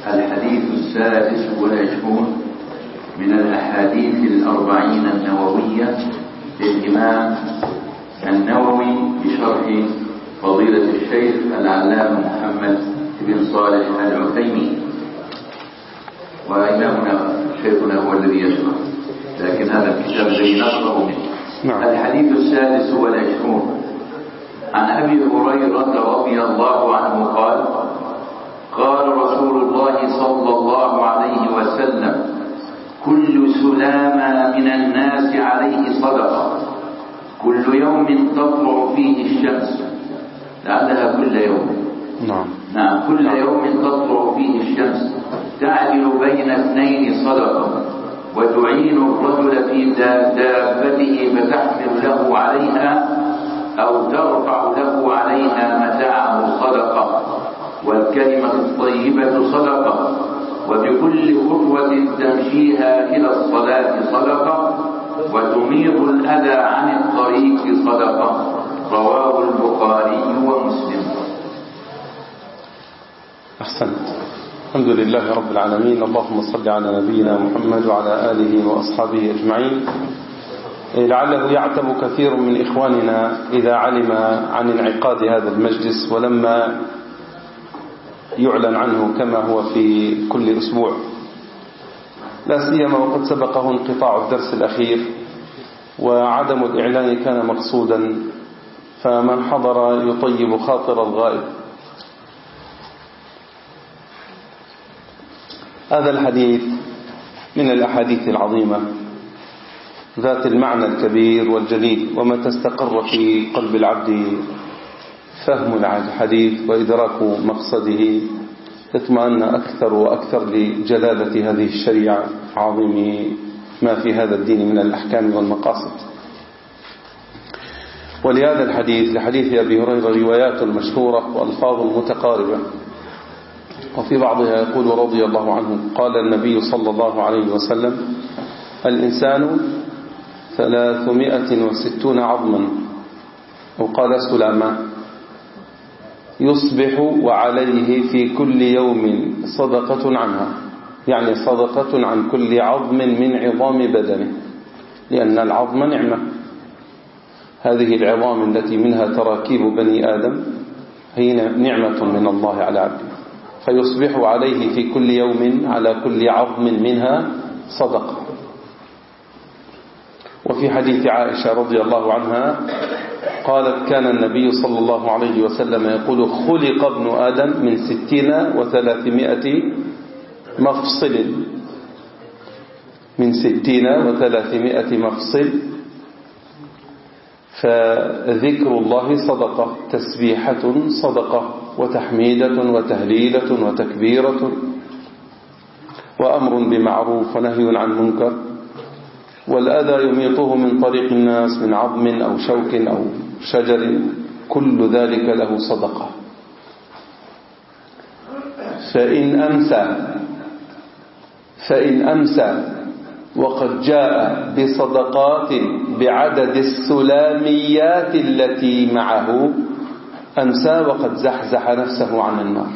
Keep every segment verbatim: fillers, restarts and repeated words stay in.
الحديث السادس والعشرون من الأحاديث الأربعين النووية للإمام النووي بشرح فضيلة الشيخ العلامة محمد بن صالح العثيمين. وإمامنا شيخنا هو الذي يشرح، لكن هذا الكتاب الذي نقرأه منه. الحديث السادس والعشرون عن أبي هريرة رضي الله عنه قال: قال رسول الله صلى الله عليه وسلم: كل سلامة من الناس عليه صدقة، كل يوم تطلع فيه الشمس، لعلها كل يوم. نعم نعم كل يوم تطلع فيه الشمس تعدل بين اثنين صدقة، وتعين الرجل في دابته فتحمل له عليها أو ترفع له عليها متاعه صدقة، والكلمة الطيبة صدقة، وبكل خطوة تمشيها إلى الصلاة صدقة، وتميط الأذى عن الطريق صدقة. رواه البخاري ومسلم. أحسنت. الحمد لله رب العالمين، اللهم صل على نبينا محمد وعلى آله وأصحابه أجمعين. لعله يعتب كثير من إخواننا إذا علم عن انعقاد هذا المجلس ولما يعلن عنه كما هو في كل أسبوع، لا سيما وقد سبقه انقطاع الدرس الأخير، وعدم الإعلان كان مقصودا، فمن حضر يطيب خاطر الغائب. هذا الحديث من الأحاديث العظيمة ذات المعنى الكبير والجليل، وما تستقر في قلب العبد فهم الحديث وإدراك مقصده اطمأن أكثر وأكثر لجلالة هذه الشريعة عظيم ما في هذا الدين من الأحكام والمقاصد. ولهذا الحديث لحديث أبي هريرة روايات مشهورة وألفاظ متقاربة، وفي بعضها يقول رضي الله عنه: قال النبي صلى الله عليه وسلم: الإنسان ثلاثمائة وستون عظما، وقال سلاما، يصبح وعليه في كل يوم صدقة عنها، يعني صدقة عن كل عظم من عظام بدنه، لأن العظم نعمة. هذه العظام التي منها تراكيب بني آدم هي نعمة من الله على عبده، فيصبح عليه في كل يوم على كل عظم منها صدقة. وفي حديث عائشة رضي الله عنها قالت: كان النبي صلى الله عليه وسلم يقول: خلق ابن آدم من ستين وثلاثمائة مفصل، من ستين وثلاثمائة مفصل، فذكر الله صدقة، تسبيحة صدقة، وتحميدة وتهليلة وتكبيرة، وأمر بمعروف ونهي عن منكر، والأذى يميطه من طريق الناس من عظم أو شوك أو شجر، كل ذلك له صدقة. فإن أمسى فإن أمسى وقد جاء بصدقات بعدد السلاميات التي معه، أمسى وقد زحزح نفسه عن النار.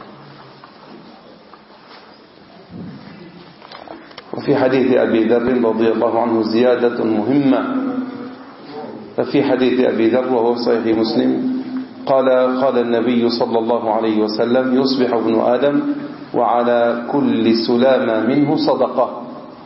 وفي حديث أبي ذر رضي الله عنه زيادة مهمة، ففي حديث أبي ذر وهو صحيح مسلم قال: قال النبي صلى الله عليه وسلم: يصبح ابن آدم وعلى كل سلامة منه صدقة،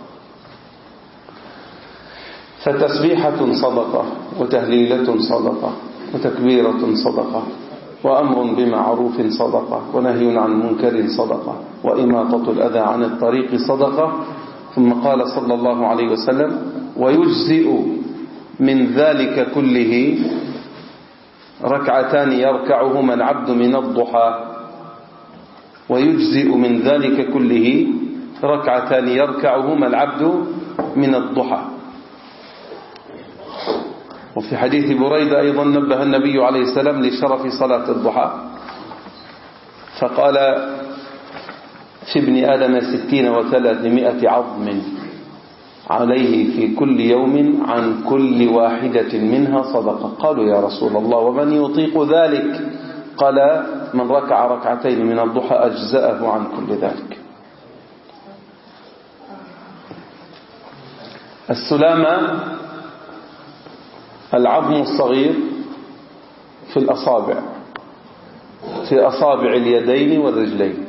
فتسبيحة صدقة، وتهليلة صدقة، وتكبيرة صدقة، وأمر بمعروف صدقة، ونهي عن منكر صدقة، وإماطة الأذى عن الطريق صدقة. ثم قال صلى الله عليه وسلم: ويجزئ من ذلك كله ركعتان يركعهما العبد من الضحى، ويجزئ من ذلك كله ركعتان يركعهما العبد من الضحى. وفي حديث بريدة أيضا نبه النبي عليه السلام لشرف صلاة الضحى، فقال: في ابن آدم ستين وثلاثمائة عظم عليه في كل يوم عن كل واحدة منها صدقة. قالوا: يا رسول الله ومن يطيق ذلك؟ قال: من ركع ركعتين من الضحى أجزأه عن كل ذلك. السلامة العظم الصغير في الأصابع، في أصابع اليدين والرجلين،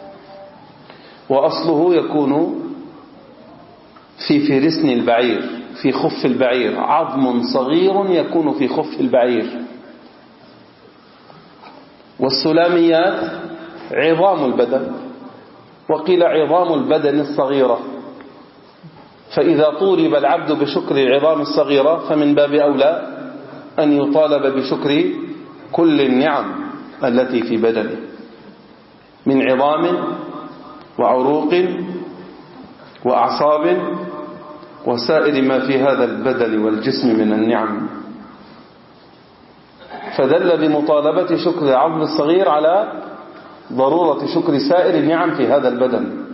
وأصله يكون في فرسن البعير، في خف البعير، عظم صغير يكون في خف البعير. والسلاميات عظام البدن، وقيل عظام البدن الصغيرة، فإذا طولب العبد بشكر العظام الصغيرة فمن باب أولى أن يطالب بشكر كل النعم التي في بدنه من عظام وعروق وأعصاب وسائر ما في هذا البدن والجسم من النعم. فدل بمطالبة شكر العظم الصغير على ضرورة شكر سائر النعم في هذا البدن.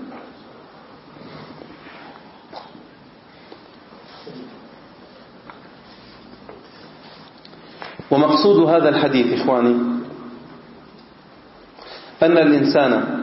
ومقصود هذا الحديث إخواني أن الإنسان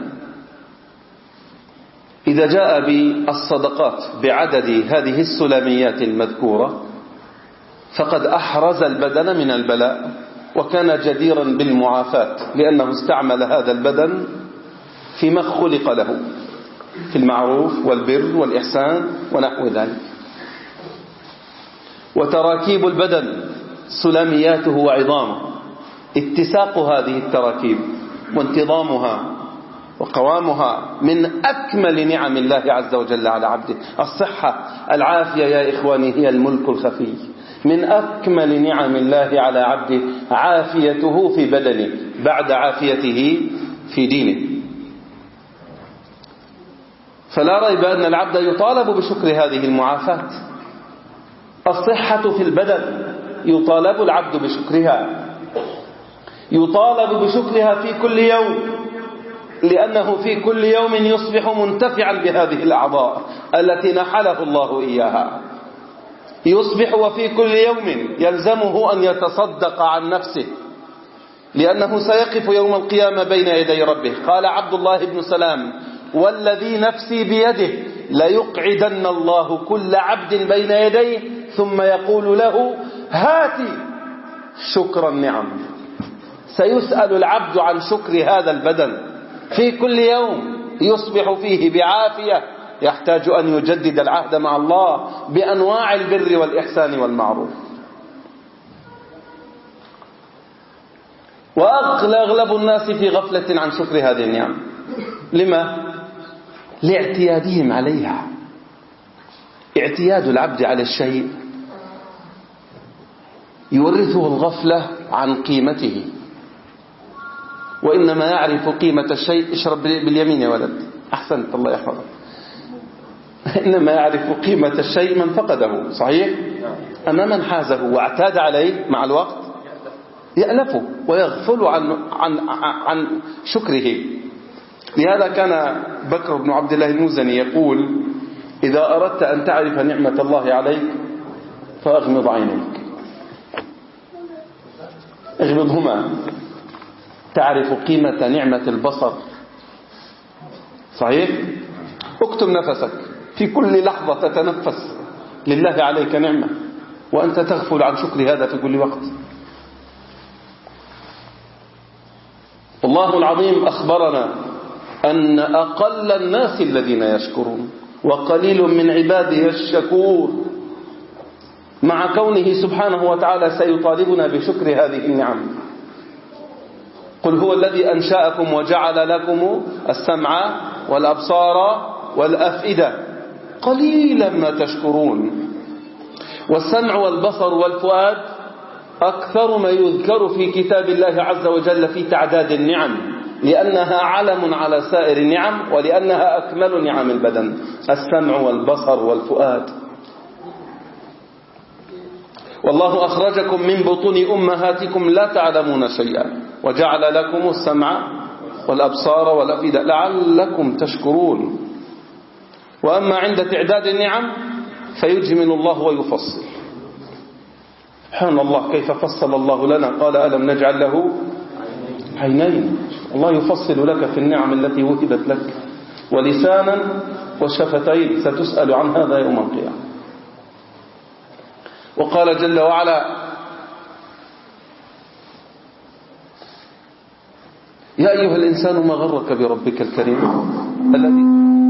إذا جاء بالصدقات بعدد هذه السلاميات المذكورة فقد أحرز البدن من البلاء، وكان جديرا بالمعافاة، لأنه استعمل هذا البدن فيما خلق له في المعروف والبر والإحسان ونحو ذلك. وتراكيب البدن سلامياته وعظامه، اتساق هذه التراكيب وانتظامها وقوامها من أكمل نعم الله عز وجل على عبده. الصحة العافية يا إخواني هي الملك الخفي، من أكمل نعم الله على عبده عافيته في بدنه بعد عافيته في دينه. فلا ريب أن العبد يطالب بشكر هذه المعافاة. الصحة في البدن يطالب العبد بشكرها، يطالب بشكرها في كل يوم، لأنه في كل يوم يصبح منتفعا بهذه الأعضاء التي نحله الله إياها. يصبح وفي كل يوم يلزمه أن يتصدق عن نفسه، لأنه سيقف يوم القيامة بين يدي ربه. قال عبد الله بن سلام: والذي نفسي بيده ليقعدن الله كل عبد بين يديه ثم يقول له: هاتي شكر النعم. سيسأل العبد عن شكر هذا البدن في كل يوم يصبح فيه بعافية، يحتاج أن يجدد العهد مع الله بأنواع البر والإحسان والمعروف. وأغلب الناس في غفلة عن شكر هذه النعم. لما؟ لاعتيادهم عليها. اعتياد العبد على الشيء يورثه الغفلة عن قيمته، وإنما يعرف قيمة الشيء. اشرب باليمين يا ولد، أحسنت، الله يحفظك. إنما يعرف قيمة الشيء من فقده، صحيح؟ أما من حازه واعتاد عليه مع الوقت يألفه ويغفل عن, عن, عن شكره. لهذا كان بكر بن عبد الله المزني يقول: إذا أردت أن تعرف نعمة الله عليك فأغمض عينيك، اغمضهما تعرف قيمة نعمة البصر، صحيح؟ اكتم نفسك، في كل لحظة تتنفس لله عليك نعمة، وأنت تغفل عن شكر هذا في كل وقت. الله العظيم أخبرنا أن أقل الناس الذين يشكرون، وقليل من عباده الشكور، مع كونه سبحانه وتعالى سيطالبنا بشكر هذه النعم. قل هو الذي أنشأكم وجعل لكم السمع والأبصار والأفئدة قليلا ما تشكرون. والسمع والبصر والفؤاد أكثر ما يذكر في كتاب الله عز وجل في تعداد النعم، لأنها علم على سائر النعم، ولأنها أكمل نعم البدن، السمع والبصر والفؤاد. والله أخرجكم من بطون أمهاتكم لا تعلمون شيئا وجعل لكم السمع والأبصار والأفئدة لعلكم تشكرون. وأما عند تعداد النعم فيجمل الله ويفصل. سبحان الله كيف فصل الله لنا، قال: ألم نجعل له عينين. الله يفصل لك في النعم التي وهبت لك، ولسانا وشفتين، ستسأل عن هذا يوم القيامة. وقال جل وعلا: يا أيها الإنسان ما غرك بربك الكريم الذي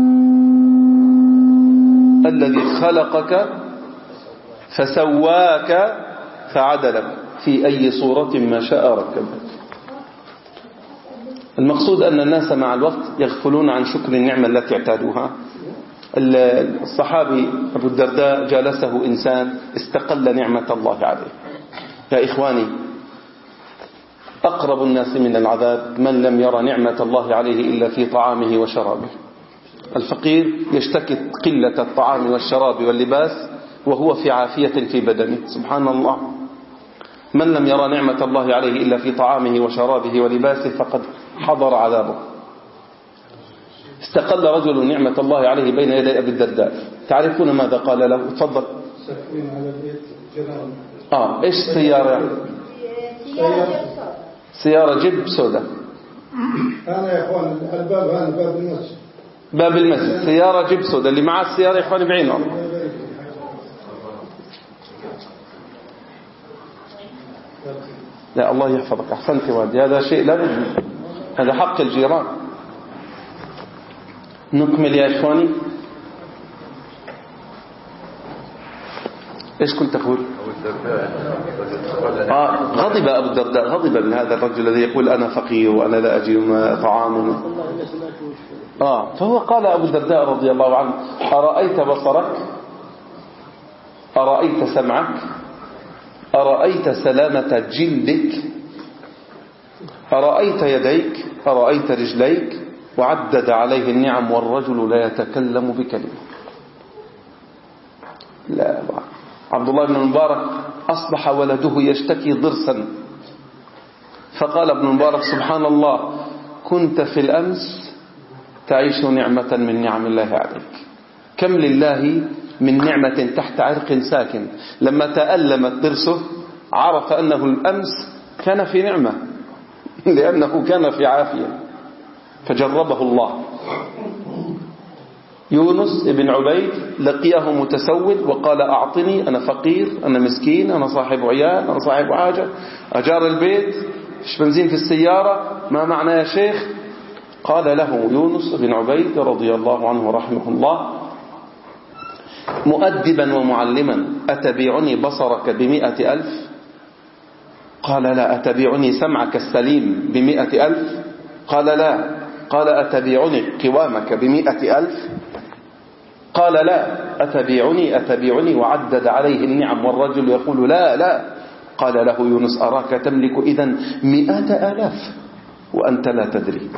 الذي خلقك فسواك فعدلك في أي صورة ما شاء ركبك. المقصود أن الناس مع الوقت يغفلون عن شكر النعمة التي اعتادوها. الصحابي أبو الدرداء جالسه إنسان استقل نعمة الله عليه. يا إخواني، أقرب الناس من العذاب من لم يرى نعمة الله عليه إلا في طعامه وشرابه. الفقير يشتكي قلة الطعام والشراب واللباس وهو في عافية في بدنه. سبحان الله، من لم يرى نعمة الله عليه إلا في طعامه وشرابه ولباسه فقد حضر عذابه. استقل رجل نعمة الله عليه بين يدي أبي الدرداء. تعرفون ماذا قال له؟ تفضل. آه إيش سيارة؟ سيارة جيب سوداء. أنا يا إخوان الباب هذا باب المسجد. باب المسجد سيارة جيب سوداء. اللي معاه السيارة يا إخواني بعينه. لا الله يحفظك، أحسنت وادي، هذا شيء لا بد، هذا حق الجيران. نكمل يا إخواني. إيش كنت تقول؟ آه غضب أبو الدرداء، غضب من هذا الرجل الذي يقول أنا فقير وأنا لا أجد طعام. آه فهو قال أبو الدرداء رضي الله عنه: أرأيت بصرك؟ أرأيت سمعك؟ أرأيت سلامة جلدك؟ أرأيت يديك؟ أرأيت رجليك؟ وعدد عليه النعم والرجل لا يتكلم بكلمة. لا الله. عبد الله بن المبارك أصبح ولده يشتكي ضرسا، فقال ابن المبارك: سبحان الله، كنت في الأمس تعيش نعمة من نعم الله عليك. كم لله من نعمة تحت عرق ساكن، لما تألمت ضرسه عرف أنه الأمس كان في نعمة لأنه كان في عافية فجربه الله. يونس بن عبيد لقيه متسول وقال: أعطني، أنا فقير، أنا مسكين، أنا صاحب عيال، أنا صاحب حاجة، أجار البيت، فيش بنزين في السيارة، ما معنى يا شيخ؟ قال له يونس بن عبيد رضي الله عنه رحمه الله مؤدبا ومعلما: أتبيعني بصرك بمئة ألف؟ قال: لا. أتبيعني سمعك السليم بمئة ألف؟ قال: لا. قال: أتبيعني قوامك بمئة ألف؟ قال: لا. أتبيعني أتبيعني وعدد عليه النعم والرجل يقول: لا لا. قال له يونس: أراك تملك إذن مئة آلاف وأنت لا تدري.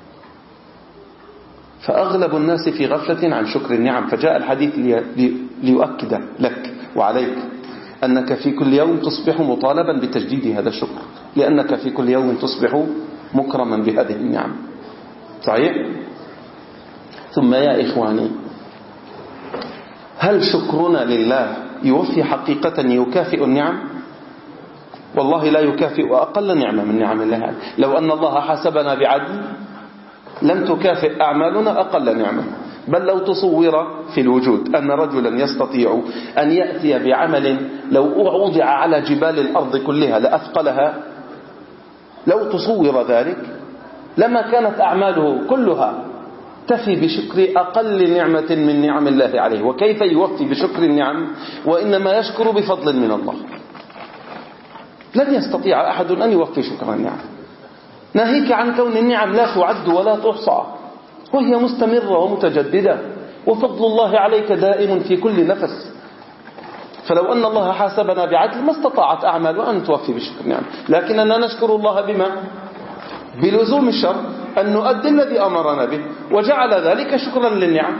فأغلب الناس في غفلة عن شكر النعم. فجاء الحديث ليؤكد لك وعليك أنك في كل يوم تصبح مطالبا بتجديد هذا الشكر، لأنك في كل يوم تصبح مكرما بهذه النعم. صحيح؟ ثم يا إخواني، هل شكرنا لله يوفي حقيقة يكافئ النعم؟ والله لا يكافئ أقل نعمة من نعم الله. لو أن الله حسبنا بعدل لم تكافئ أعمالنا أقل نعمة. بل لو تصور في الوجود أن رجلا يستطيع أن يأتي بعمل لو وضع على جبال الأرض كلها لأثقلها، لو تصور ذلك لما كانت أعماله كلها تفي بشكر أقل نعمة من نعم الله عليه. وكيف يوفي بشكر النعم وإنما يشكر بفضل من الله؟ لن يستطيع أحد أن يوفي شكر النعم، ناهيك عن كون النعم لا تعد ولا تحصى، وهي مستمرة ومتجددة، وفضل الله عليك دائم في كل نفس. فلو أن الله حاسبنا بعدل ما استطاعت أعمال أن توفي بشكر النعم، لكننا نشكر الله بما؟ بلزوم الشر، أن نؤدي الذي أمرنا به، وجعل ذلك شكرا للنعم.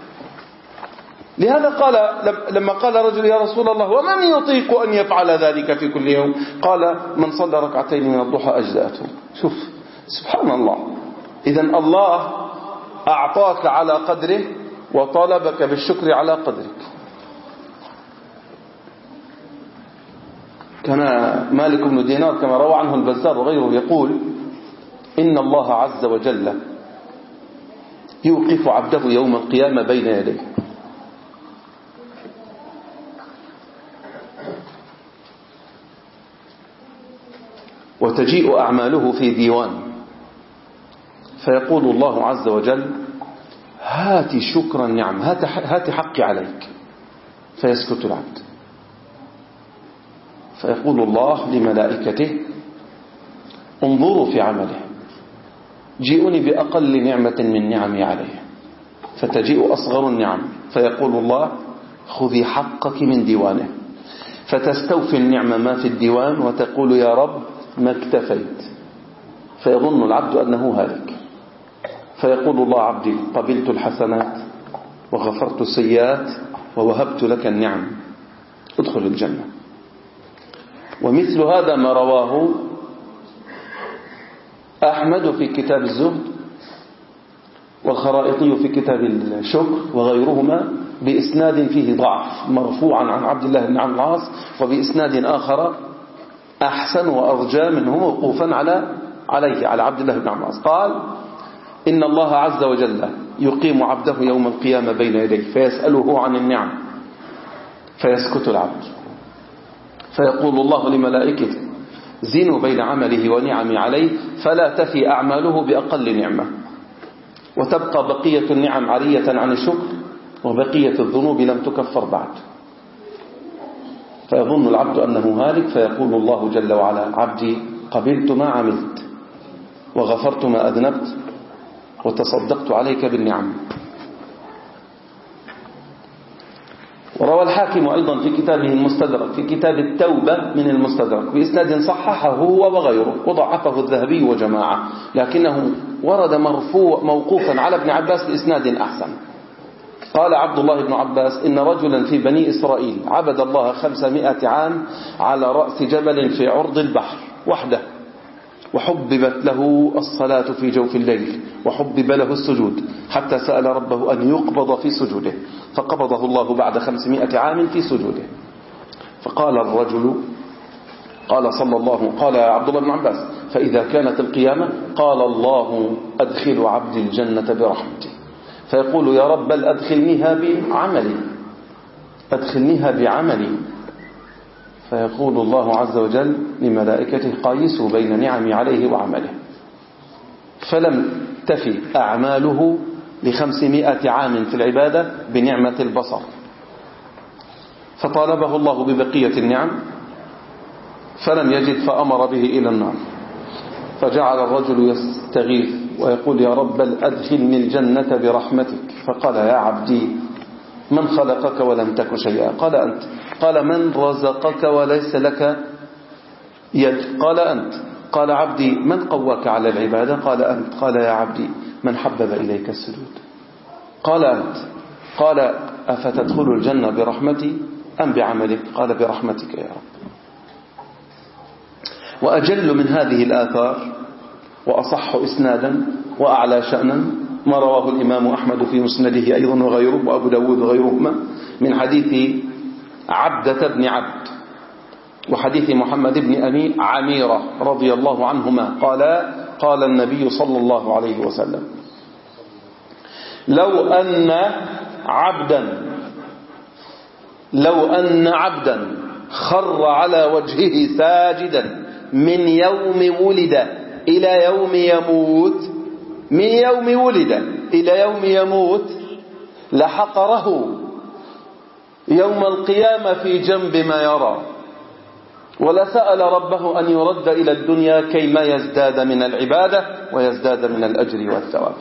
لهذا قال لما قال رجل: يا رسول الله، ومن يطيق أن يفعل ذلك في كل يوم؟ قال: من صلى ركعتين من الضحى أجزأته. شوف سبحان الله. إذن الله أعطاك على قدره وطالبك بالشكر على قدرك. كان مالك بن دينار كما روى عنه البزار وغيره يقول: إن الله عز وجل يوقف عبده يوم القيامة بين يديه وتجيء أعماله في ديوان، فيقول الله عز وجل هات شكر النعم، هات, هات حقي عليك، فيسكت العبد. فيقول الله لملائكته انظروا في عمله، جيئوني بأقل نعمة من نعمي عليه، فتجيء أصغر النعم، فيقول الله خذي حقك من ديوانه، فتستوفي النعمة ما في الديوان وتقول يا رب ما اكتفيت، فيظن العبد أنه هالك، فيقول الله عبدي قبلت الحسنات وغفرت السيئات ووهبت لك النعم، ادخل الجنة. ومثل هذا ما رواه أحمد في كتاب الزهد، والخرائطي في كتاب الشكر وغيرهما بإسناد فيه ضعف مرفوعا عن عبد الله بن عمرو العاص، وبإسناد آخر أحسن وأرجى منه موقوفا على عليه على عبد الله بن عمرو العاص. قال إن الله عز وجل يقيم عبده يوم القيامة بين يديه فيسأله عن النعم، فيسكت العبد، فيقول الله لملائكته زينوا بين عمله ونعمي عليه فلا تفي أعماله بأقل نعمة، وتبقى بقية النعم عارية عن الشكر، وبقية الذنوب لم تكفر بعد. فيظن العبد أنه هالك، فيقول الله جل وعلا عبدي قبلت ما عملت وغفرت ما أذنبت وتصدقت عليك بالنعم. وروى الحاكم أيضا في كتابه المستدرك في كتاب التوبة من المستدرك بإسناد صححه هو وغيره، وضعفه الذهبي وجماعة، لكنه ورد مرفوع موقوفا على ابن عباس بإسناد أحسن. قال عبد الله بن عباس إن رجلا في بني إسرائيل عبد الله خمسمائة عام على رأس جبل في عرض البحر وحده، وحببت له الصلاة في جوف الليل، وحبب له السجود، حتى سأل ربه أن يقبض في سجوده، فقبضه الله بعد خمسمائة عام في سجوده. فقال الرجل قال صلى الله قال عبد الله بن عباس فإذا كانت القيامة قال الله أدخل عبد الجنة برحمتي، فيقول يا رب بل أدخلنيها بعملي أدخلنيها بعملي فيقول الله عز وجل لملائكته قايسوا بين نعمي عليه وعمله، فلم تفي أعماله لخمسمائة عام في العبادة بنعمة البصر، فطالبه الله ببقية النعم فلم يجد، فأمر به إلى النار، فجعل الرجل يستغيث ويقول يا رب بل أدخلني الجنة برحمتك، فقال يا عبدي من خلقك ولم تك شيئا؟ قال أنت. قال من رزقك وليس لك يد؟ قال أنت. قال عبدي من قواك على العبادة؟ قال أنت. قال يا عبدي من حبب إليك السجود؟ قال أنت. قال أفتدخل الجنة برحمتي أم بعملك؟ قال برحمتك يا رب. وأجل من هذه الآثار وأصح إسنادا وأعلى شأنا ما رواه الإمام أحمد في مسنده أيضا وغيره، وأبو داود وغيرهما، من حديث عبدة بن عبد وحديث محمد بن أبي عميرة رضي الله عنهما قال قال النبي صلى الله عليه وسلم لو أن عبدا لو أن عبدا خر على وجهه ساجدا من يوم ولد إلى يوم يموت من يوم ولد إلى يوم يموت لحقره يوم القيامة في جنب ما يرى، ولسأل ربه أن يرد إلى الدنيا كيما يزداد من العبادة ويزداد من الأجر والثواب.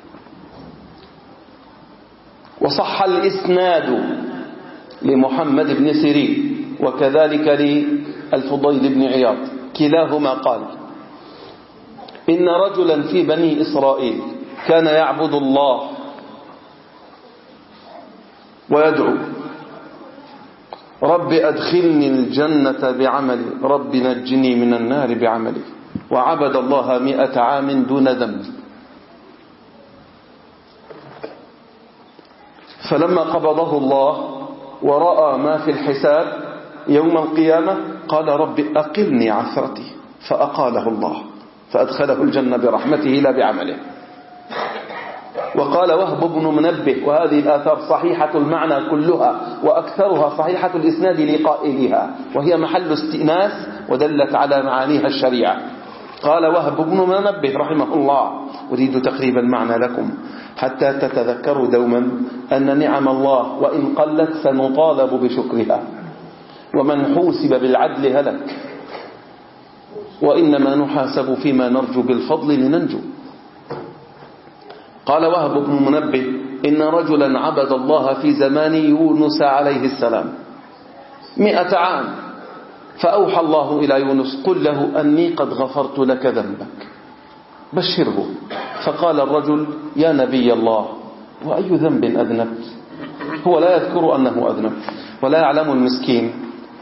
وصح الإسناد لمحمد بن سيرين وكذلك للفضيل بن عياض كلاهما قال إن رجلا في بني إسرائيل كان يعبد الله ويدعو رب أدخلني الجنة بعملي رب نجني من النار بعملي، وعبد الله مئة عام دون ذنب، فلما قبضه الله ورأى ما في الحساب يوم القيامة قال رب أقلني عثرتي، فأقاله الله فأدخله الجنة برحمته لا بعمله. وقال وهب بن منبه وهذه الآثار صحيحة المعنى كلها وأكثرها صحيحة الإسناد لقائلها، وهي محل استئناس ودلت على معانيها الشريعة. قال وهب بن منبه رحمه الله: أريد تقريبا المعنى لكم حتى تتذكروا دوما أن نعم الله وإن قلت سنطالب بشكرها، ومن حوسب بالعدل هلك، وإنما نحاسب فيما نرجو بالفضل لننجو. قال وهب بن منبه: إن رجلا عبد الله في زمان يونس عليه السلام مئة عام، فأوحى الله إلى يونس: قل له أني قد غفرت لك ذنبك، بشره. فقال الرجل: يا نبي الله، وأي ذنب أذنبت؟ هو لا يذكر أنه أذنب، ولا يعلم المسكين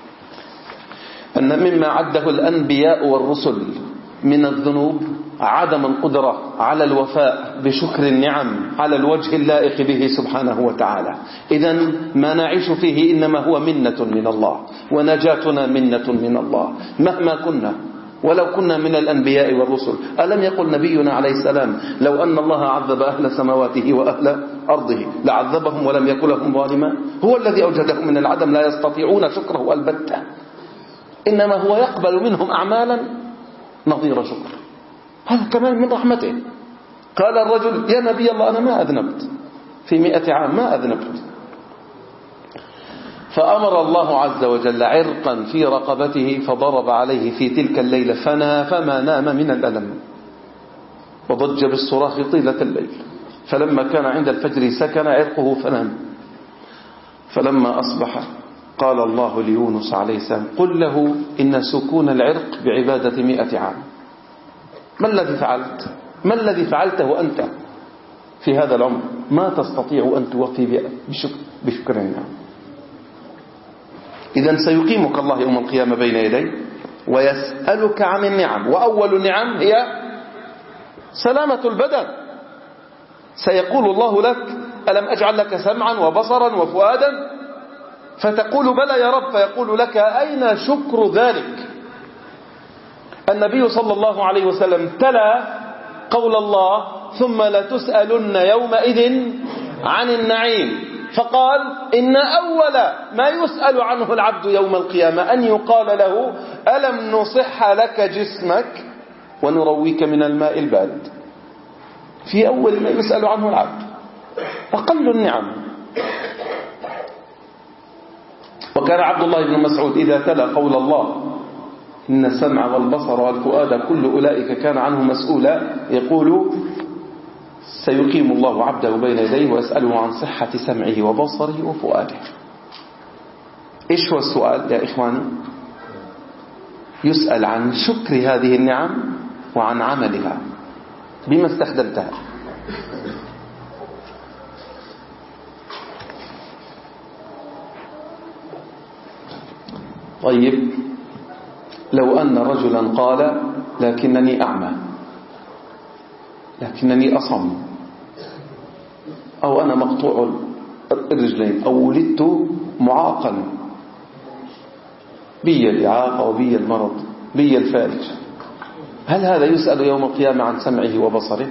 أن مما عده الأنبياء والرسل من الذنوب عدم القدرة على الوفاء بشكر النعم على الوجه اللائق به سبحانه وتعالى. إذن ما نعيش فيه إنما هو منة من الله، ونجاتنا منة من الله مهما كنا، ولو كنا من الأنبياء والرسل. ألم يقل نبينا عليه السلام: لو أن الله عذب أهل سماواته وأهل أرضه لعذبهم ولم يكن لهم ظالما؟ هو الذي أوجدهم من العدم، لا يستطيعون شكره البتة، إنما هو يقبل منهم أعمالا نظير شكر. هذا كمان من رحمته. قال الرجل: يا نبي الله، أنا ما أذنبت في مئة عام، ما أذنبت. فأمر الله عز وجل عرقا في رقبته فضرب عليه في تلك الليلة فنا فما نام من الألم، وضج بالصراخ طيلة الليل. فلما كان عند الفجر سكن عرقه فنام. فلما أصبح قال الله ليونس عليه السلام: قل له إن سكون العرق بعبادة مئة عام. ما الذي فعلت؟ ما الذي فعلته أنت في هذا العمر ما تستطيع أن توفي بشكر, بشكر النعم؟ إذن سيقيمك الله يوم القيامة بين يديه ويسألك عن النعم، وأول النعم هي سلامة البدن. سيقول الله لك: ألم أجعل لك سمعا وبصرا وفؤادا؟ فتقول: بلى يا رب. فيقول لك: أين شكر ذلك؟ النبي صلى الله عليه وسلم تلا قول الله: ثم لتسألن يومئذ عن النعيم، فقال: إن أول ما يسأل عنه العبد يوم القيامة أن يقال له: ألم نصح لك جسمك ونرويك من الماء البارد. في أول ما يسأل عنه العبد، أقل النعم. وكان عبد الله بن مسعود إذا تلا قول الله: إن السمع والبصر والفؤاد كل أولئك كان عنه مسؤولا، يقول: سيقيم الله عبده بين يديه ويسأله عن صحة سمعه وبصره وفؤاده. إيش هو السؤال يا إخواني؟ يسأل عن شكر هذه النعم وعن عملها، بما استخدمتها. طيب، لو أن رجلا قال: لكنني أعمى، لكنني أصم، أو أنا مقطوع الرجلين، أو ولدت معاقا، بي الإعاقة وبي المرض، بي الفارج، هل هذا يسأل يوم القيامة عن سمعه وبصره؟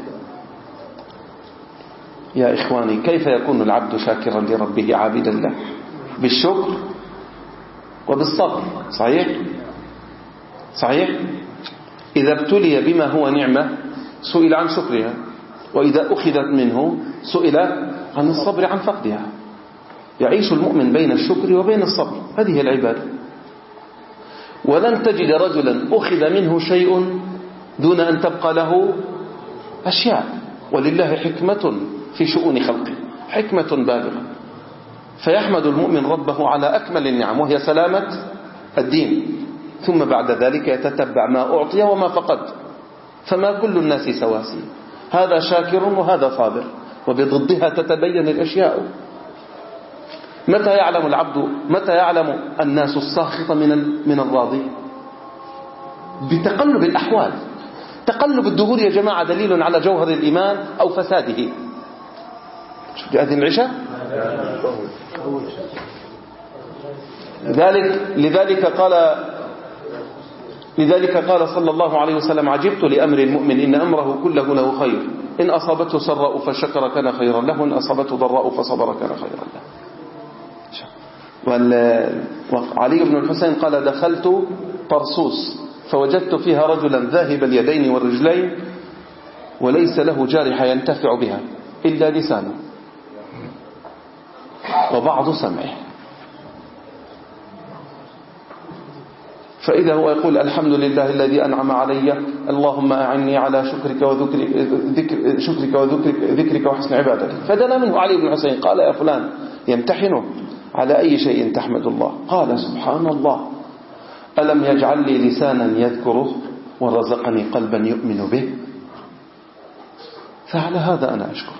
يا إخواني، كيف يكون العبد شاكرا لربه عابدا له؟ بالشكر وبالصبر. صحيح؟ صحيح؟ إذا ابتلي بما هو نعمة سئل عن شكرها، وإذا أخذت منه سئل عن الصبر عن فقدها. يعيش المؤمن بين الشكر وبين الصبر، هذه العبادة. ولن تجد رجلا أخذ منه شيء دون أن تبقى له أشياء، ولله حكمة في شؤون خلقه، حكمة بالغة. فيحمد المؤمن ربه على أكمل النعم، وهي سلامة الدين، ثم بعد ذلك يتتبع ما أعطي وما فقد. فما كل الناس سواسي، هذا شاكر وهذا صابر، وبضدها تتبين الأشياء. متى يعلم العبد، متى يعلم الناس الساخط من من الراضي؟ بتقلب الأحوال. تقلب الدهور يا جماعة دليل على جوهر الإيمان أو فساده. شو جاءت العشاء؟ لذلك لذلك قال لذلك قال صلى الله عليه وسلم: عجبت لأمر المؤمن إن أمره كله له خير، إن أصابته سراء فشكر كان خيرا له، إن أصابته ضراء فصبر كان خيرا له. وعلي بن الحسين قال: دخلت طرسوس فوجدت فيها رجلا ذاهب اليدين والرجلين وليس له جارحة ينتفع بها إلا لسانه وبعض سمعه، فإذا هو يقول الحمد لله الذي أنعم علي، اللهم أعني على شكرك وذكرك ذكر شكرك وذكرك ذكرك وحسن عبادتك. فدنا منه علي بن حسين قال يا فلان، يمتحنه على أي شيء تحمد الله؟ قال سبحان الله، ألم يجعل لي لسانا يذكره ورزقني قلبا يؤمن به؟ فعلى هذا أنا أشكر.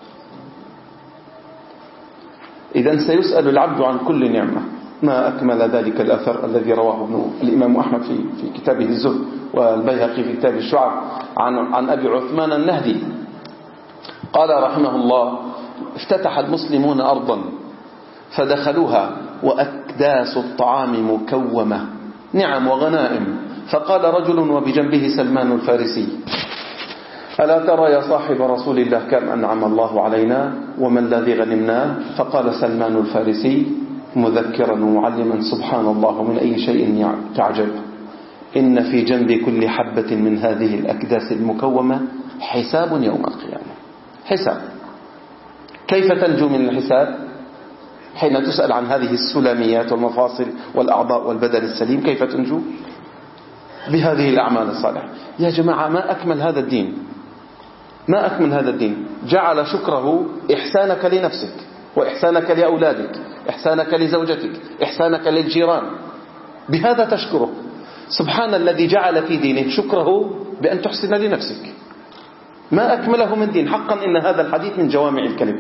إذن سيسأل العبد عن كل نعمة. ما أكمل ذلك الأثر الذي رواه ابن الإمام أحمد في في كتابه الزهد، والبيهقي في كتاب الشعب، عن عن أبي عثمان النهدي قال رحمه الله: افتتح المسلمون أرضا فدخلوها وأكداس الطعام مكومة، نعم وغنائم، فقال رجل وبجنبه سلمان الفارسي: ألا ترى يا صاحب رسول الله كم أنعم الله علينا وما الذي غنمناه؟ فقال سلمان الفارسي مذكرا ومعلما: سبحان الله، من أي شيء تعجب؟ إن في جنب كل حبة من هذه الأكداس المكومة حساب يوم القيامة. حساب. كيف تنجو من الحساب؟ حين تسأل عن هذه السلاميات والمفاصل والأعضاء والبدن السليم، كيف تنجو؟ بهذه الأعمال الصالحة. يا جماعة، ما أكمل هذا الدين، ما أكمل هذا الدين. جعل شكره إحسانك لنفسك، وإحسانك لأولادك، إحسانك لزوجتك، إحسانك للجيران، بهذا تشكره. سبحان الذي جعل في دينه شكره بأن تحسن لنفسك. ما أكمله من دين. حقا إن هذا الحديث من جوامع الكلم.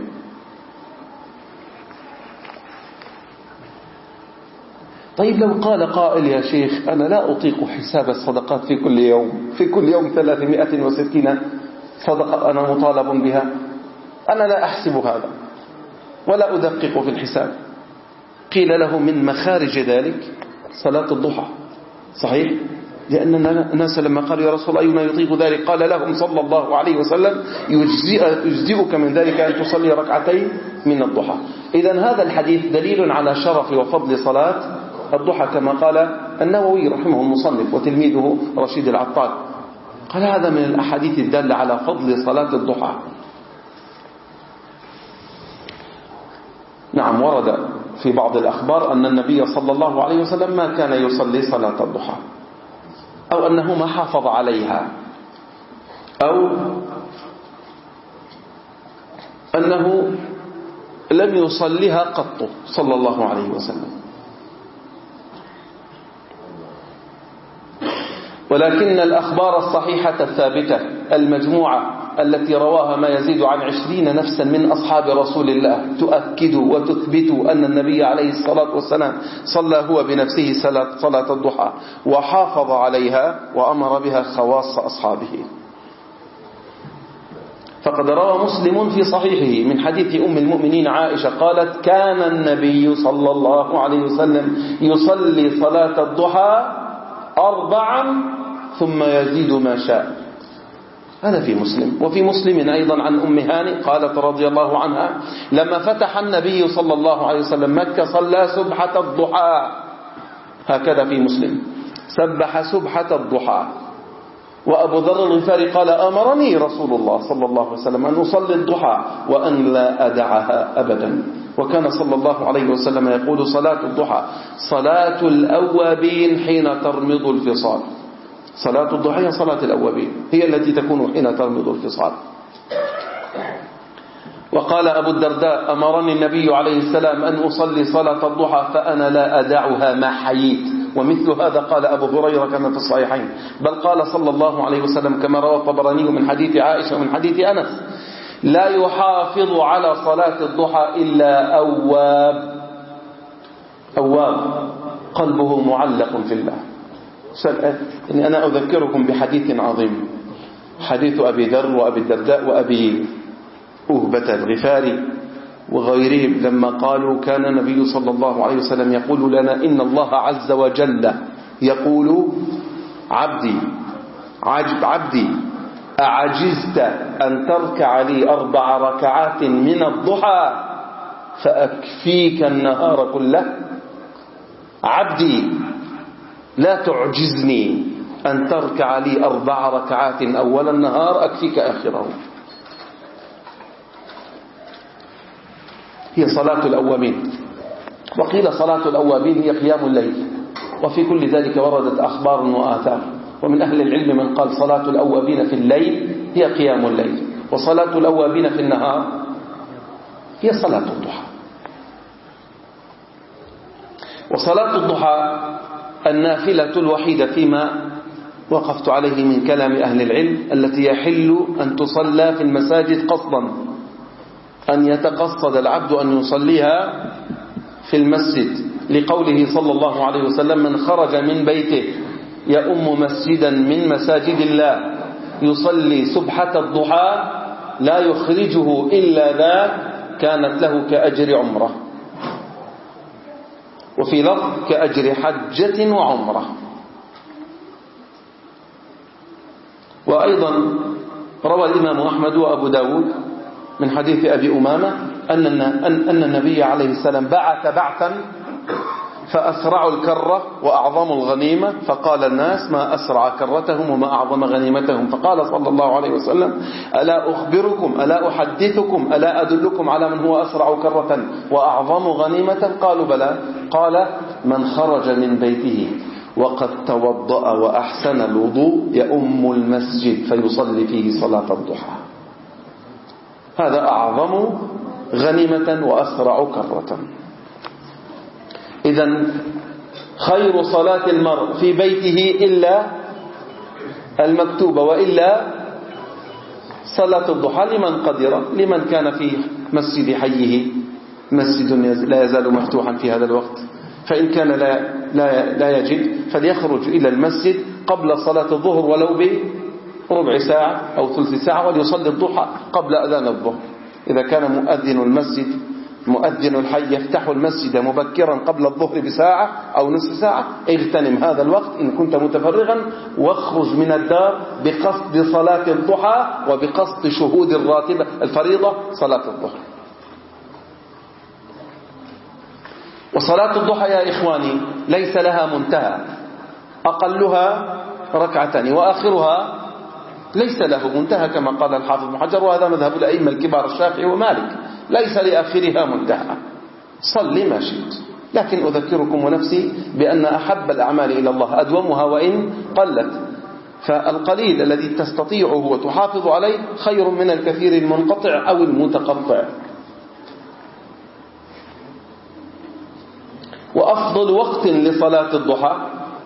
طيب لو قال قائل: يا شيخ أنا لا أطيق حساب الصدقات في كل يوم، في كل يوم ثلاثمائة وستين صدقة أنا مطالب بها، أنا لا أحسب هذا ولا أدقق في الحساب. قيل له: من مخارج ذلك صلاة الضحى. صحيح؟ لأن الناس لما قالوا: يا رسول الله أينا يطيق ذلك؟ قال لهم صلى الله عليه وسلم: يجزئك من ذلك أن تصلي ركعتين من الضحى. إذن هذا الحديث دليل على شرف وفضل صلاة الضحى، كما قال النووي رحمه المصنف وتلميذه رشيد العطار، قال هذا من الأحاديث الدالة على فضل صلاة الضحى. نعم، ورد في بعض الأخبار أن النبي صلى الله عليه وسلم ما كان يصلي صلاة الضحى، أو أنه ما حافظ عليها، أو أنه لم يصليها قط صلى الله عليه وسلم. ولكن الأخبار الصحيحة الثابتة المجموعة التي رواها ما يزيد عن عشرين نفسا من أصحاب رسول الله تؤكد وتثبت أن النبي عليه الصلاة والسلام صلى هو بنفسه صلاة الضحى وحافظ عليها وأمر بها خواص أصحابه. فقد روى مسلم في صحيحه من حديث أم المؤمنين عائشة قالت: كان النبي صلى الله عليه وسلم يصلي صلاة الضحى أربعا ثم يزيد ما شاء. هذا في مسلم. وفي مسلم أيضا عن أم هاني قالت رضي الله عنها: لما فتح النبي صلى الله عليه وسلم مكة صلى سبحة الضحى. هكذا في مسلم: سبح سبحة الضحى. وأبو ذر الغفاري قال: أمرني رسول الله صلى الله عليه وسلم أن أصلي الضحى وأن لا أدعها أبدا. وكان صلى الله عليه وسلم يقول: صلاة الضحى صلاة الأوابين حين ترمض الفصال. صلاة الضحى هي صلاة الأوابين، هي التي تكون حين ترمض الفصال. وقال أبو الدرداء: أمرني النبي عليه السلام أن أصلي صلاة الضحى فأنا لا أدعها ما حييت. ومثل هذا قال أبو هريرة كما في الصحيحين. بل قال صلى الله عليه وسلم كما روى الطبراني من حديث عائشة ومن حديث أنس: لا يحافظ على صلاة الضحى إلا أواب. أواب قلبه معلق في الله. إني أنا أذكركم بحديث عظيم، حديث أبي ذر وأبي الدرداء وأبي أهبة الغفاري وغيرهم لما قالوا: كان النبي صلى الله عليه وسلم يقول لنا: إن الله عز وجل يقول: عبدي عجب عبدي أعجزت أن تركع لي أربع ركعات من الضحى فأكفيك النهار كله. عبدي لا تعجزني أن تركع لي أربع ركعات أول النهار أكفيك آخره. هي صلاة الأوابين. وقيل صلاة الأوابين هي قيام الليل، وفي كل ذلك وردت أخبار وآثار. ومن أهل العلم من قال صلاة الأوابين في الليل هي قيام الليل، وصلاة الأوابين في النهار هي صلاة الضحى. وصلاة الضحى النافلة الوحيدة فيما وقفت عليه من كلام أهل العلم التي يحل أن تصلى في المساجد قصدا، أن يتقصد العبد أن يصليها في المسجد، لقوله صلى الله عليه وسلم: من خرج من بيته يؤم مسجدا من مساجد الله يصلي سبحة الضحى لا يخرجه إلا ذاك كانت له كأجر عمره، وفي لفظ كأجر حجة وعمره. وأيضا روى الإمام أحمد وأبو داود من حديث أبي أمامة أن أن النبي عليه السلام بعث بعثا فأسرعوا الكرة وأعظموا الغنيمة، فقال الناس: ما أسرع كرتهم وما أعظم غنيمتهم. فقال صلى الله عليه وسلم: ألا أخبركم ألا أحدثكم ألا أدلكم على من هو أسرع كرة وأعظم غنيمة؟ قالوا: بلى. قال: من خرج من بيته وقد توضأ وأحسن الوضوء يؤم المسجد فيصلي فيه صلاة الضحى. هذا أعظم غنيمة وأسرع كرة. إذن خير صلاة المرء في بيته إلا المكتوبة، وإلا صلاة الضحى لمن قدر، لمن كان في مسجد حيه مسجد لا يزال مفتوحا في هذا الوقت، فإن كان لا, لا, لا يجد فليخرج إلى المسجد قبل صلاة الظهر ولو بربع ساعة أو ثلث ساعة، وليصلي الضحى قبل أذان الظهر. إذا كان مؤذن المسجد مؤذن الحي يفتح المسجد مبكرا قبل الظهر بساعة أو نصف ساعة، اغتنم هذا الوقت إن كنت متفرغا، واخرج من الدار بقصد صلاة الضحى وبقصد شهود الراتبة الفريضة صلاة الظهر. وصلاة الضحى يا إخواني ليس لها منتهى، أقلها ركعتان وآخرها ليس له منتهى كما قال الحافظ ابن حجر، وهذا مذهب الأئمة الكبار الشافعي ومالك، ليس لآخرها منتهى، صل ما شئت. لكن أذكركم ونفسي بأن أحب الأعمال إلى الله أدومها وإن قلت، فالقليل الذي تستطيعه وتحافظ عليه خير من الكثير المنقطع أو المتقطع. وأفضل وقت لصلاة الضحى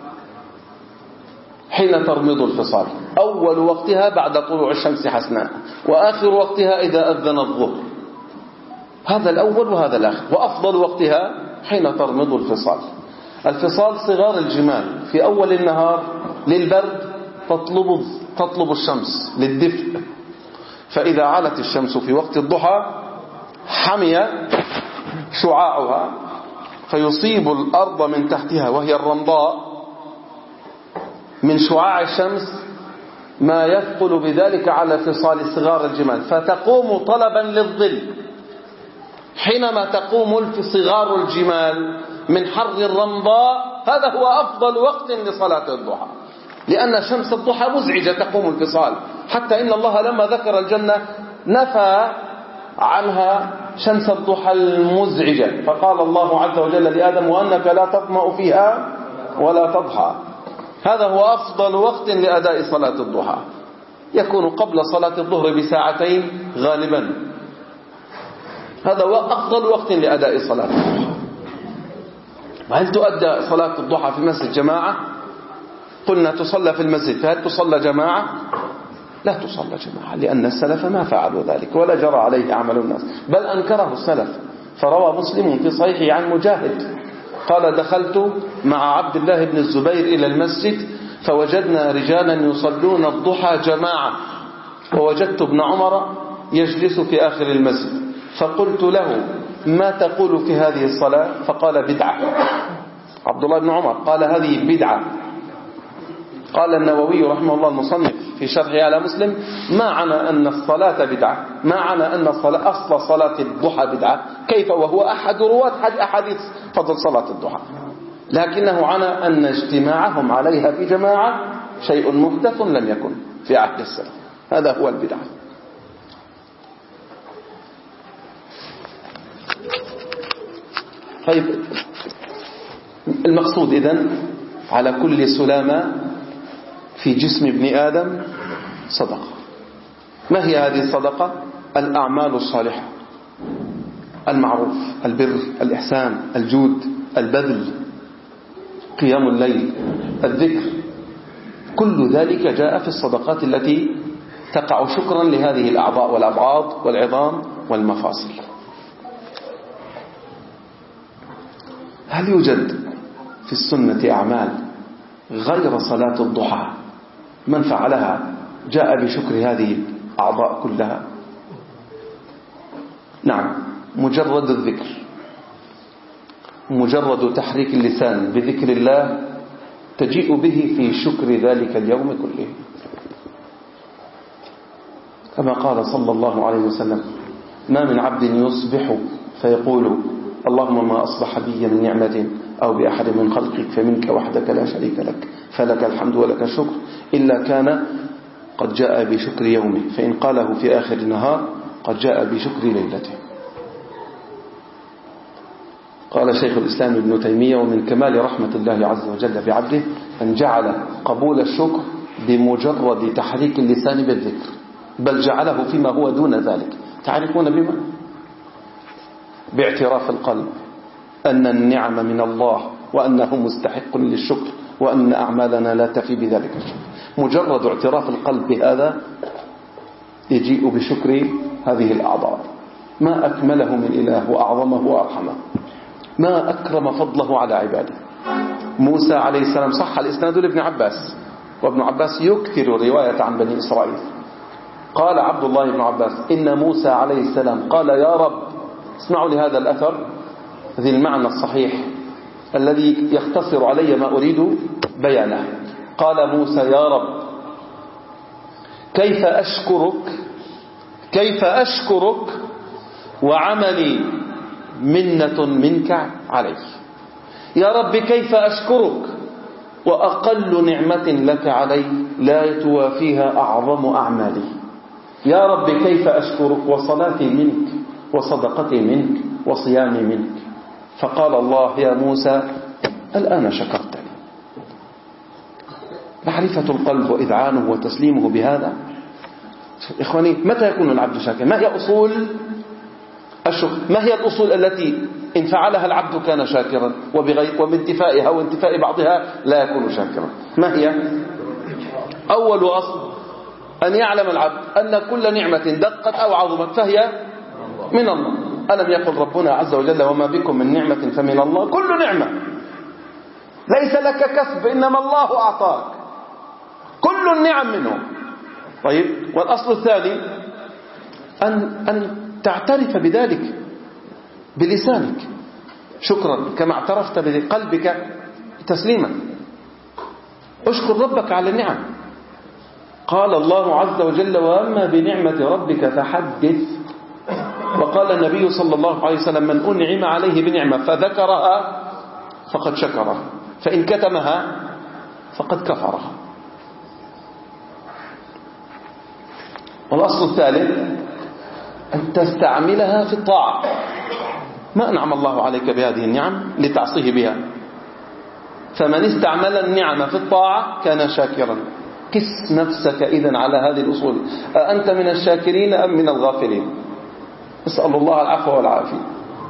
حين ترمض الفصال، أول وقتها بعد طلوع الشمس حسناء، وآخر وقتها إذا أذن الظهر، هذا الأول وهذا الآخر. وأفضل وقتها حين ترمض الفصال. الفصال صغار الجمال في أول النهار للبرد تطلب, تطلب الشمس للدفء، فإذا علت الشمس في وقت الضحى حمي شعاعها فيصيب الأرض من تحتها وهي الرمضاء من شعاع الشمس ما يثقل بذلك على فصال صغار الجمال، فتقوم طلبا للظل. حينما تقوم صغار الجمال من حر الرمضاء هذا هو أفضل وقت لصلاة الضحى، لأن شمس الضحى مزعجة تقوم الفصال، حتى إن الله لما ذكر الجنة نفى عنها شمس الضحى المزعجة، فقال الله عز وجل لآدم: وأنك لا تظمأ فيها ولا تضحى. هذا هو أفضل وقت لأداء صلاة الضحى، يكون قبل صلاة الظهر بساعتين غالبا، هذا هو أفضل وقت لأداء صلاة الضحى. وهل تؤدى صلاة الضحى في مسجد جماعة؟ قلنا تصلى في المسجد، فهل تصلى جماعة؟ لا تصلى جماعة، لأن السلف ما فعلوا ذلك ولا جرى عليه عمل الناس، بل أنكره السلف. فروى مسلم في صحيحه عن مجاهد قال: دخلت مع عبد الله بن الزبير إلى المسجد فوجدنا رجالا يصلون الضحى جماعة، ووجدت ابن عمر يجلس في آخر المسجد، فقلت له: ما تقول في هذه الصلاة؟ فقال: بدعة. عبد الله بن عمر قال: هذه بدعة. قال النووي رحمه الله المصنف في شرحه على مسلم: ما عنى أن الصلاة بدعة، ما عنى أن الصلاة أصل صلاة الضحى بدعة، كيف وهو أحد رواة أحاديث فضل صلاة الضحى، لكنه عنى أن اجتماعهم عليها في جماعة شيء محدث لم يكن في عهد السلف، هذا هو البدعة. طيب المقصود إذن على كل سلامة في جسم ابن آدم صدقة. ما هي هذه الصدقة؟ الأعمال الصالحة، المعروف، البر، الإحسان، الجود، البذل، قيام الليل، الذكر، كل ذلك جاء في الصدقات التي تقع شكرا لهذه الأعضاء والأبعاض والعظام والمفاصل. هل يوجد في السنة أعمال غير صلاة الضحى من فعلها جاء بشكر هذه الأعضاء كلها؟ نعم، مجرد الذكر، مجرد تحريك اللسان بذكر الله تجيء به في شكر ذلك اليوم كله، كما قال صلى الله عليه وسلم: ما من عبد يصبح فيقول اللهم ما أصبح بي من نعمة أو بأحد من خلقك فمنك وحدك لا شريك لك فلك الحمد ولك الشكر إلا كان قد جاء بشكر يومه، فإن قاله في آخر النهار قد جاء بشكر ليلته. قال شيخ الإسلام ابن تيمية: ومن كمال رحمة الله عز وجل بعبده أن جعل قبول الشكر بمجرد تحريك اللسان بالذكر، بل جعله فيما هو دون ذلك. تعرفون بما؟ باعتراف القلب أن النعم من الله وأنه مستحق للشكر وأن أعمالنا لا تفي بذلك الشكر. مجرد اعتراف القلب بهذا يجيء بشكر هذه الأعضاء. ما أكمله من إله وأعظمه وأرحمه، ما أكرم فضله على عباده. موسى عليه السلام صح الإسناد لابن عباس، وابن عباس يكثر رواية عن بني إسرائيل. قال عبد الله بن عباس: إن موسى عليه السلام قال يا رب، اسمعوا لهذا الأثر ذي المعنى الصحيح الذي يختصر علي ما أريد بيانه. قال موسى: يا رب كيف أشكرك كيف أشكرك وعملي منة منك علي. يا رب كيف أشكرك وأقل نعمة لك علي لا توافيها أعظم أعمالي. يا رب كيف أشكرك وصلاتي منك وصدقتي منك وصيامي منك. فقال الله: يا موسى الآن شكرتني. معرفة القلب وإذعانه وتسليمه بهذا. إخواني، متى يكون العبد شاكرا؟ ما هي أصول الشكر؟ ما هي الأصول التي إن فعلها العبد كان شاكرا وبانتفائها وانتفاء بعضها لا يكون شاكرا؟ ما هي؟ أول أصل أن يعلم العبد أن كل نعمة دقت أو عظمت فهي من الله. ألم يقل ربنا عز وجل: وما بكم من نعمة فمن الله. كل نعمة ليس لك كسب، إنما الله أعطاك. كل النعم منه. طيب، والأصل الثاني أن, أن تعترف بذلك بلسانك شكرا كما اعترفت بقلبك تسليما. اشكر ربك على النعم. قال الله عز وجل: وأما بنعمة ربك فحدث. وقال النبي صلى الله عليه وسلم: من أنعم عليه بنعمة فذكرها فقد شكرها، فإن كتمها فقد كفرها. والأصل الثالث أن تستعملها في الطاعة. ما أنعم الله عليك بهذه النعم لتعصيه بها، فمن استعمل النعم في الطاعة كان شاكرا. قس نفسك إذن على هذه الأصول. أأنت من الشاكرين أم من الغافلين؟ اسأل الله العفو والعافية.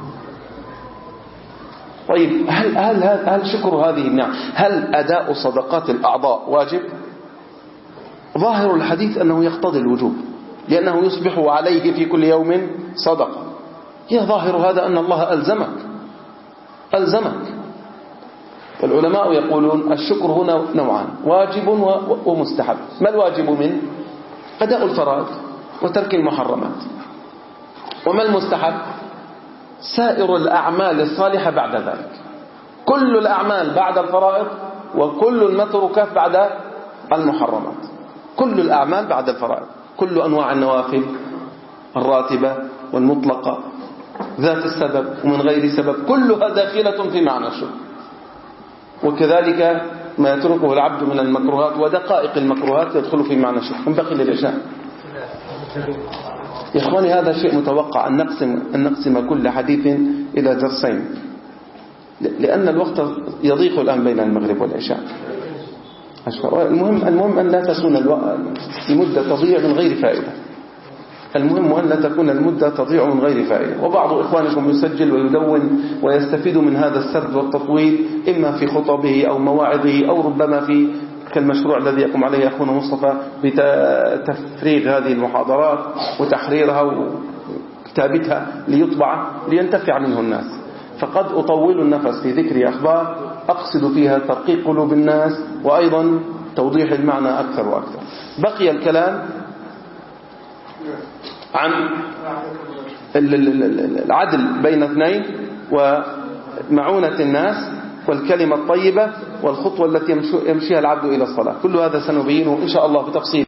طيب، هل, هل, هل, هل شكر هذه النعم، هل أداء صدقات الأعضاء واجب؟ ظاهر الحديث أنه يقتضي الوجوب، لأنه يصبح عليه في كل يوم صدقة. هي ظاهر هذا أن الله ألزمك ألزمك والعلماء يقولون الشكر هنا نوعان: واجب ومستحب. ما الواجب منه؟ أداء الفرائض وترك المحرمات. وما المستحب؟ سائر الأعمال الصالحة بعد ذلك. كل الأعمال بعد الفرائض وكل المتروكات بعد المحرمات. كل الأعمال بعد الفرائض، كل أنواع النوافل الراتبة والمطلقة ذات السبب ومن غير سبب، كلها داخلة في معنى الشكر. وكذلك ما يتركه العبد من المكروهات ودقائق المكروهات يدخل في معنى الشرك. من بقي للعشاء يا إخواني هذا شيء متوقع أن نقسم, أن نقسم كل حديث إلى درسين، لأن الوقت يضيق الآن بين المغرب والعشاء. المهم, المهم أن لا تكون المدة تضيع من غير فائدة. المهم أن لا تكون المدة تضيع من غير فائدة. وبعض إخوانكم يسجل ويدون ويستفيد من هذا السرد والتطويل إما في خطبه أو مواعظه أو ربما في كالمشروع الذي يقوم عليه أخونا مصطفى بتفريغ هذه المحاضرات وتحريرها وكتابتها ليطبع لينتفع منه الناس. فقد أطول النفس في ذكر أخبار أقصد فيها ترقيق قلوب الناس وأيضا توضيح المعنى أكثر وأكثر. بقي الكلام عن العدل بين اثنين ومعونة الناس والكلمة الطيبة والخطوة التي يمشيها العبد إلى الصلاة. كل هذا سنبينه إن شاء الله بتفصيل.